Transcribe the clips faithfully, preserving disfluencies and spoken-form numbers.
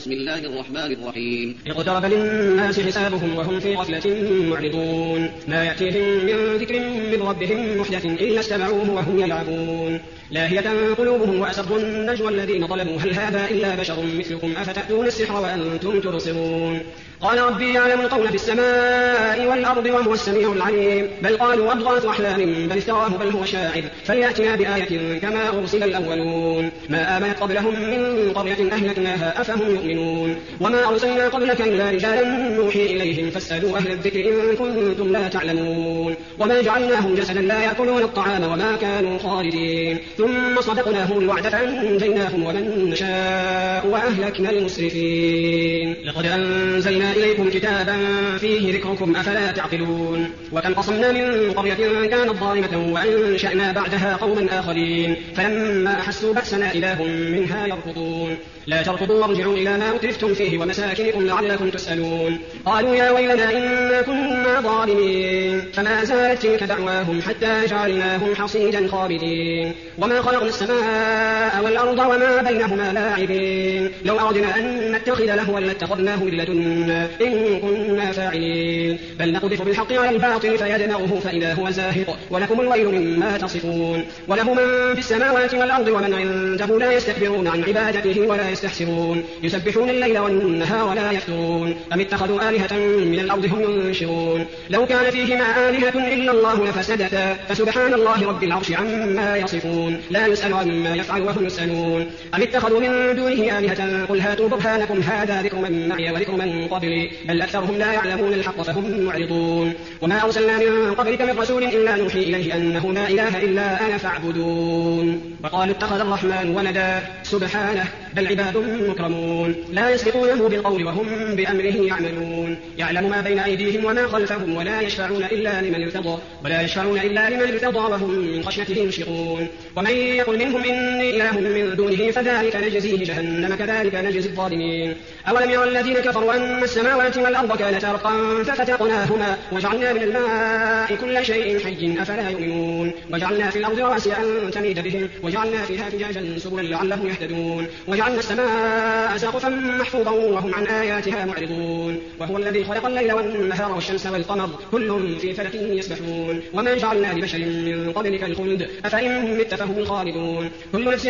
بسم الله الرحمن الرحيم اقترب للناس حسابهم وهم في غفلة معرضون ما يأتيهم من ذكر من ربهم محدث إلا استمعوه وهم يلعبون لاهية قلوبهم وأسروا النجوى الذين ظلموا هل هذا إلا بشر مثلكم أفتأتون السحر وأنتم تبصرون قال ربي يعلم القول في السماء والأرض وهو السميع العليم بل قالوا أضغاث أحلام بل افتراه بل هو شاعر فليأتنا بآية كما أرسل الأولون ما آمنت قبلهم من قرية أهلكناها أفهم يؤمنون وما أرسلنا قبلك إلا رجالا نوحي إليهم فاسألوا أهل الذكر إن كنتم لا تعلمون وما جعلناهم جسدا لا يأكلون الطعام وما كانوا خالدين ثم صدقناهم الوعد فأنجيناهم ومن نشاء وأهلكنا المسرفين لقد أنزلنا إليكم كتابا فيه ذكركم أفلا تعقلون وكم قصمنا من قرية كانت ظالمة وأنشأنا بعدها قوما آخرين فلما أحسوا بأسنا إذا هم منها يركضون لا تركضوا وارجعوا إلى ما أترفتم فيه ومساكنكم لعلكم تسألون قالوا يا ويلنا إنا كنا ظالمين فما زالت تلك دعواهم حتى جعلناهم حصيدا خامدين وما خلقنا السماء والأرض وما بينهما لاعبين لو أردنا أن نتخذ لهوا لاتخذناه من لدنا إن كنا فاعلين بل نقذف بالحق على الباطل فيدمغه فإذا هو زاهق ولكم الويل مما تصفون وله من في السماوات والأرض ومن عنده لا يستكبرون عن عبادته ولا يستحسرون يسبحون الليل والنهار ولا يفترون أم اتخذوا آلهة من الأرض هم ينشرون لو كان فيهما آلهة إلا الله لفسدتا فسبحان الله رب العرش عما يصفون لا يسأل عما يفعل وهم يسألون أم اتخذوا من دونه آلهة قل هاتوا برهانكم هذا ذكر من معي وذكر من قبلي بل أكثرهم لا يعلمون الحق فهم معرضون وما أرسلنا من قبلك من رسول إلا نوحي إليه أنه لا إله إلا أنا فاعبدون وقالوا اتخذ الرحمن ولدا سبحانه بل عباد مكرمون لا يسبقونه بالقول وهم بأمره يعملون يعلم ما بين أيديهم وما خلفهم ولا يشفعون إلا لمن ارتضى ولا يشفعون إلا لمن ارتضى وهم من خشيته مشفقون ومن يقل منهم إني إله من دونه فذلك نجزيه جهنم كذلك نجزي الظالمين أولم يرى الذين كفروا أن السماوات والأرض كانتا رتقا ففتقناهما وجعلنا من الماء كل شيء حي أفلا يؤمنون وجعلنا في الأرض رواسي أن تميد بهم وجعلنا فيها فجاجا سبلا لعلهم يهتدون وجعلنا السماء سقفا محفوظا وهم عن آياتها معرضون وهو الذي خلق الليل والنهار والشمس والقمر كل في فلك يسبحون وما جعلنا لبشر من قبلك الخلد أفإن مت فهم الخالدون كل نفس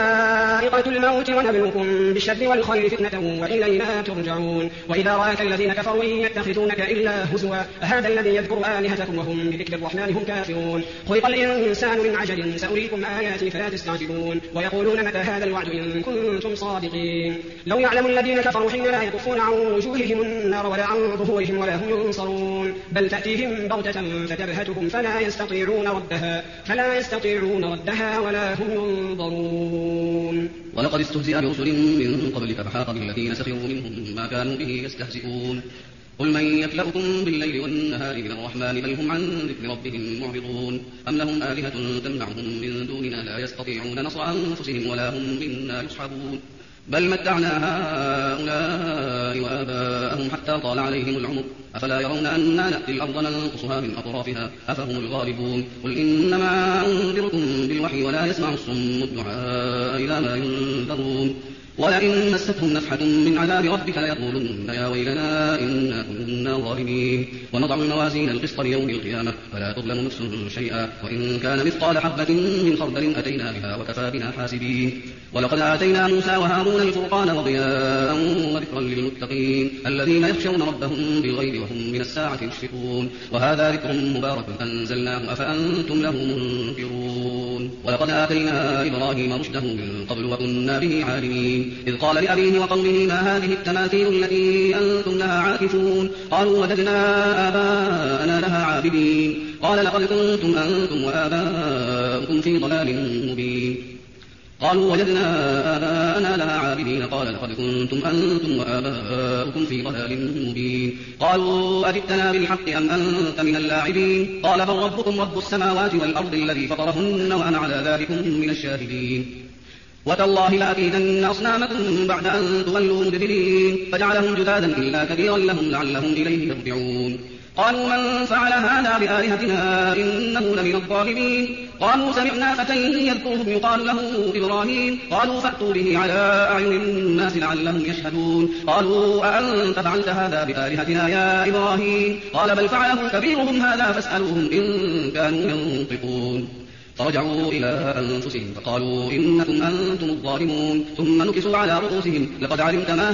ذائقة الموت ونبلوكم بالشر والخير فتنة وإلينا ترجعون وإذا رآك الذين كفروا يتخذونك إلا هزوا هذا الذي يذكر آلهتكم وهم بذكر الرحمن هم كافرون خلق الإنسان من عجل سأريكم آياتي فلا تستعجلون ويقولون متى هذا الوعد إن كنتم صادقين لو يعلم الذين كفروا حين لا يكفون عن وجوههم النار ولا عن ظهورهم ولا هم ينصرون بل تأتيهم بغتة فتبهتهم فلا يستطيعون ردها فلا يستطيعون ردها ولا هم ينظرون ولقد استهزئ برسل من قبلك فحاق بالذين سخروا منهم ما كانوا به يستهزئون قل من يكلؤكم بالليل والنهار من الرحمن بل هم عن ذكر ربهم معرضون أم لهم آلهة تمنعهم من دوننا لا يستطيعون نصر أنفسهم ولا هم منا يصحبون بل متعنا هؤلاء وآباءهم حتى طال عليهم العمر أفلا يرون أنا نأتي الأرض ننقصها من أطرافها أفهم الغالبون قل إنما أنذركم بالوحي ولا يسمع الصم الدعاء إلى ما ينذرون ولئن مستهم نفحة من عذاب ربك ليقولن يا ويلنا إنا كنا ظالمين ونضع الموازين القسط ليوم القيامة فلا تظلم نفس شيئا وإن كان مثقال حبة من خردل أتينا بها وكفى بنا حاسبين ولقد آتينا موسى وهارون الفرقان وضياء وذكرا للمتقين الذين يخشون ربهم بالغيب وهم من الساعة مشفقون وهذا ذكر مبارك أنزلناه أفأنتم له منكرون ولقد آتينا إبراهيم رشده من قبل وكنا به عالمين إذ قال لأبيه وقومه ما هذه التماثيل التي أنتم لها عاكفون قالوا وجدنا آباءنا لها عابدين قال لقد كنتم أنتم وآباؤكم في ضلال مبين قالوا وجدنا آباءنا لها عابدين قال لقد كنتم أنتم وآباؤكم في ضلال مبين قالوا أجئتنا بالحق أم أنت من اللاعبين قال بل ربكم رب السماوات والأرض الذي فطرهن وأنا على ذلك من الشاهدين وتالله لأكيدن أصنامكم بعد أن تولوا مدبرين فجعلهم جذاذا إلا كبيرا لهم لعلهم إليه يرجعون قالوا من فعل هذا بآلهتنا إنه لمن الظالمين قالوا سمعنا فتى يذكرهم يقال له إبراهيم قالوا فأتوا به على أعين الناس لعلهم يشهدون قالوا أأنت فعلت هذا بآلهتنا يا إبراهيم قال بل فعله كبيرهم هذا فاسألوهم إن كانوا ينطقون فرجعوا إلى أنفسهم فقالوا إنكم أنتم الظالمون ثم نكسوا على رؤوسهم لقد علمت ما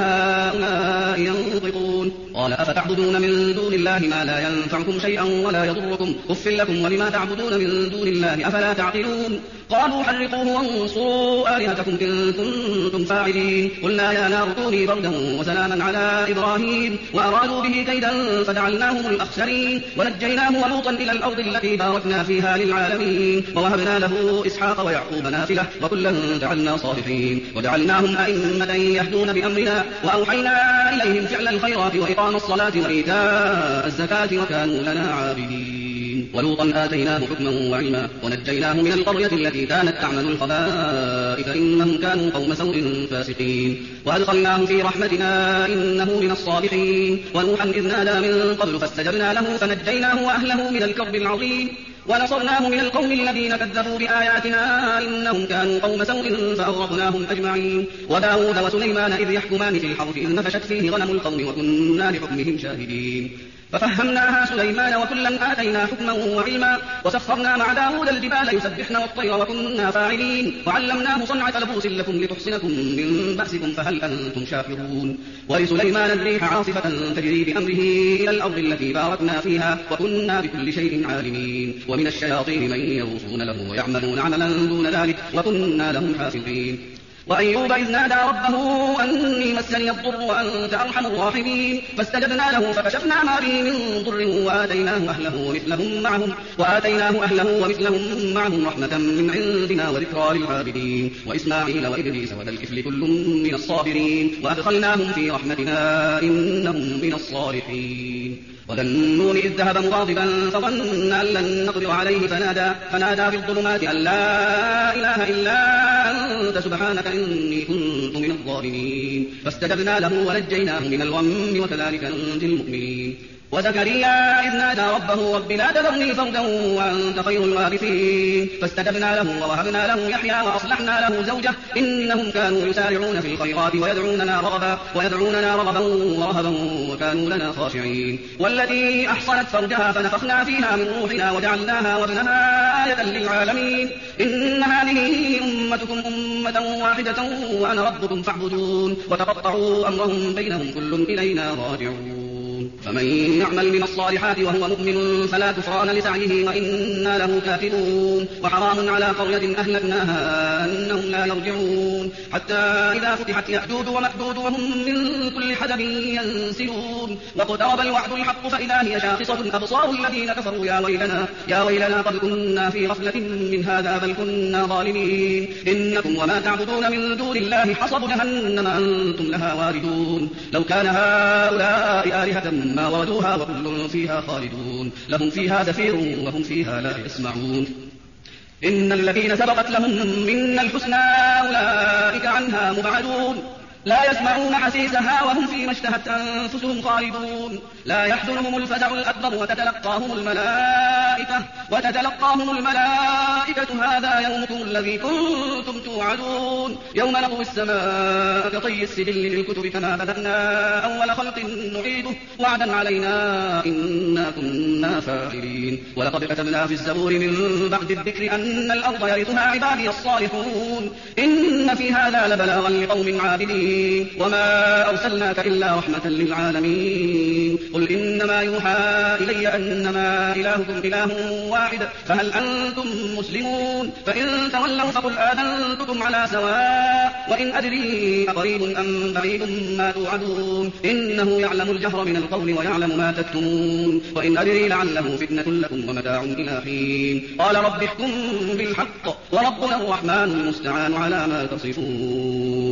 هؤلاء ينطقون قال أفتعبدون من دون الله ما لا ينفعكم شيئا ولا يضركم أف لكم ولما تعبدون من دون الله أفلا تعقلون قالوا حرقوه وانصروا آلهتكم إن كنتم فاعلين قلنا يا نار كوني بردا وسلاما على إبراهيم وأرادوا به كيدا فجعلناهم الأخسرين ونجيناه ولوطا إلى الأرض التي باركنا فيها للعالمين ووهبنا له إسحاق ويعقوب نافلة وكلا جعلنا صالحين وجعلناهم أئمة يهدون بأمرنا وأوحينا إليهم فعل الخيرات وإقام الصلاة وإيتاء الزكاة وكانوا لنا عابدين ولوطا آتيناه حكما وعلما ونجيناه من القرية التي كانت تعمل الخبائث إنهم كانوا قوم سوء فاسقين وأدخلناه في رحمتنا إنه من الصالحين ونوحا إذ نادى من قبل فاستجبنا له فنجيناه وأهله من الكرب العظيم ونصرناه من القوم الذين كذبوا بآياتنا إنهم كانوا قوم سوء فأغرقناهم أجمعين وداود وسليمان إذ يحكمان في الحرث إذ نفشت فيه غنم القوم وكنا لحكمهم شاهدين ففهمناها سليمان وكلا آتينا حكما وعلما وسخرنا مع داود الجبال يسبحن والطير وكنا فاعلين وعلمناه صنعة لبوس لكم لتحصنكم من بأسكم فهل أنتم شاكرون ولسليمان الريح عاصفة تجري بأمره إلى الأرض التي باركنا فيها وكنا بكل شيء عالمين ومن الشياطين من يغوصون له ويعملون عملا دون ذلك وكنا لهم حافظين وأيوب إذ نادى ربه أني مسني الضر وأنت أرحم الراحمين فاستجبنا له فكشفنا ما به من ضر وآتيناه أهله ومثلهم معهم وآتيناه أهله ومثلهم معهم رحمة من عندنا وذكرى للعابدين وإسماعيل وإدريس وذا الكفل كل من الصابرين وأدخلناهم في رحمتنا إنهم من الصالحين وذا النون إذ ذهب مغاضبا فظن أن لن نقدر عليه فنادى, فنادى في الظلمات أن لا إله إلا أنت سبحانك إني كنت من الظالمين فاستجبنا له ونجيناه من الغم وكذلك ننجي المؤمنين وزكريا إذ نادى ربه رب لا تذرني فردا وأنت خير الوارثين فاستجبنا له ووهبنا له يحيى وأصلحنا له زوجه إنهم كانوا يسارعون في الخيرات ويدعوننا رغبا ويدعوننا رغبا ورهبا وكانوا لنا خاشعين والتي أحصنت فرجها فنفخنا فيها من روحنا وجعلناها وابنها آية للعالمين إن هذه أمتكم أمة واحدة وأنا ربكم فاعبدون وتقطعوا أمرهم بينهم كل إلينا راجعون فمن يعمل من الصالحات وهو مؤمن فلا كفران لسعيه وإنا له كافرون وحرام على قرية أهلكناها أنهم لا يرجعون حتى إذا فتحت يأجوج ومأجوج وهم من كل حدب ينسلون واقترب الوعد الحق فإذا هي شاخصة أبصار الذين كفروا يا ويلنا يا ويلنا قد كنا في غفلة من هذا بل كنا ظالمين إنكم وما تعبدون من دون الله حصب جهنم أنتم لها واردون لو كان هؤلاء آلهة ما وردوها وكل فيها خالدون لهم فيها زفير وهم فيها لا يسمعون إن الذين سبقت لهم منا الحسنى أولئك عنها مبعدون لا يسمعون حسيسها وهم فيما اشتهت أنفسهم خالدون لا يحزنهم الفزع الأكبر وتتلقاهم الملائكة وتتلقاهم الملائكة هذا يومكم الذي كنتم توعدون يوم نطوي السماء كطي السجل للكتب كما بدأنا أول خلق نعيده وعدا علينا إنا كنا فاعلين ولقد كتبنا في الزبور من بعد الذكر أن الأرض يرثها عبادي الصالحون إن في هذا لبلاغا لقوم عابدين وما أرسلناك إلا رحمة للعالمين قل إنما يوحى إلي أنما إلهكم إله واحد فهل أنتم مسلمون فإن تولوا فقل آذنتكم على سواء وإن أدري أقريب أم بعيد ما توعدون إنه يعلم الجهر من القول ويعلم ما تكتمون وإن أدري لعله فتنة لكم ومتاع إلى حين قال رب احكم بالحق وربنا الرحمن المستعان على ما تصفون